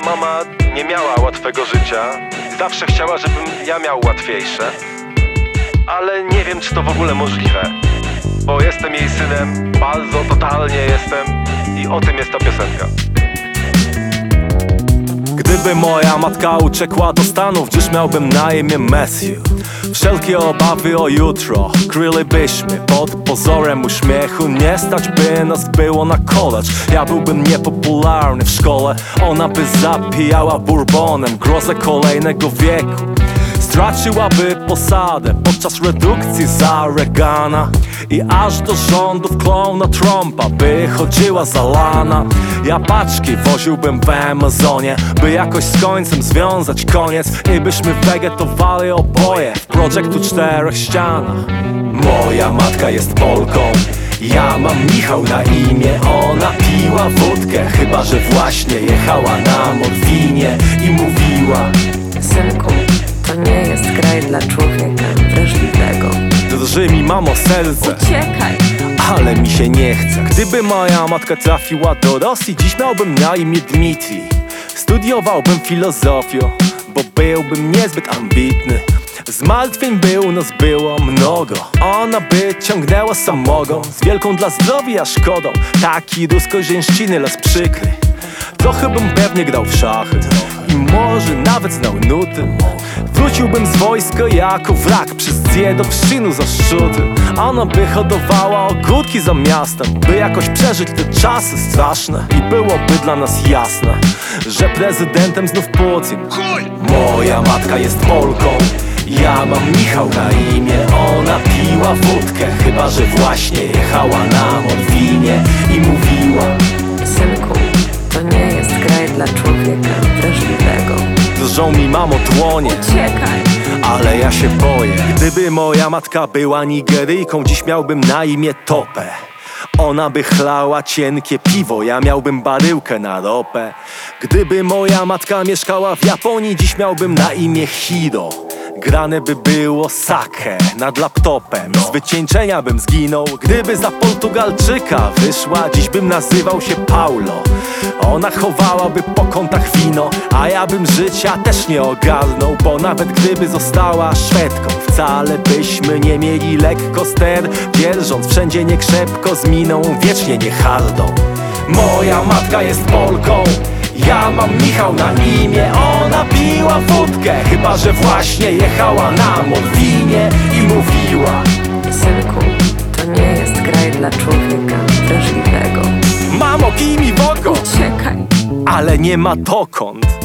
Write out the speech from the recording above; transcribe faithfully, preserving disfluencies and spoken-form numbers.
mama nie miała łatwego życia. Zawsze chciała, żebym ja miał łatwiejsze. Ale nie wiem, czy to w ogóle możliwe, bo jestem jej synem, bardzo totalnie jestem. I o tym jest ta piosenka. Gdyby moja matka uciekła do Stanów, dziś miałbym na imię Matthew. Wszelkie obawy o jutro krylibyśmy pod pozorem uśmiechu. Nie stać by nas było na college. Ja byłbym niepopularny w szkole, ona by zapijała bourbonem grozę kolejnego wieku. Straciłaby posadę podczas redukcji za Reagana i aż do rządów klona Trumpa by chodziła zalana. Ja paczki woziłbym w Amazonie, by jakoś z końcem związać koniec i byśmy wegetowali oboje w projektu czterech ścianach. Moja matka jest Polką, ja mam Michał na imię. Ona piła wódkę, chyba że właśnie jechała na Morfinie i mówiła: synku, to nie jest kraj dla człowieka wrażliwego. drży mi mamo serce, Uciekaj! ale mi się nie chce. Gdyby moja matka trafiła do Rosji, dziś miałbym na imię Dmitrij. Studiowałbym filozofię, bo byłbym niezbyt ambitny. Zmartwień by u nas było mnogo, ona by ciągnęła samogon z wielką dla zdrowia szkodą. Taki rusko-zięściny los przykry. Trochę bym pewnie grał w szachy i może nawet znał nuty. Wróciłbym z wojska jako wrak przez dziedowszczynu zaszczuty. Ona by hodowała ogródki za miastem, by jakoś przeżyć te czasy straszne. I byłoby dla nas jasne, że prezydentem znów Putin. Moja matka jest Polką, ja mam Michał na imię. Ona piła wódkę, chyba że właśnie jechała na Morfinie i mówiła: Synku, to nie jest kraj dla człowieka wrażliwego. drżą mi mamo dłonie, Uciekaj! ale ja się boję. Gdyby moja matka była Nigeryjką, dziś miałbym na imię Topę. Ona by chlała cienkie piwo, ja miałbym baryłkę na ropę. Gdyby moja matka mieszkała w Japonii, dziś miałbym na imię Hiro. Grane by było sake nad laptopem, z wycieńczenia bym zginął. Gdyby za Portugalczyka wyszła, dziś bym nazywał się Paulo. Ona chowałaby po kątach wino, a ja bym życia też nie ogarnął. Bo nawet gdyby została Szwedką, wcale byśmy nie mieli lekko ster, dzierżąc wszędzie niekrzepko z miną wiecznie niehardą. Moja matka jest Polką, ja mam Michał na imię. Ona piła wódkę, chyba że właśnie jechała na Morfinie i mówiła: Synku, to nie jest kraj dla człowieka wrażliwego. mamo, kij mi w oko, Uciekaj! ale nie ma dokąd.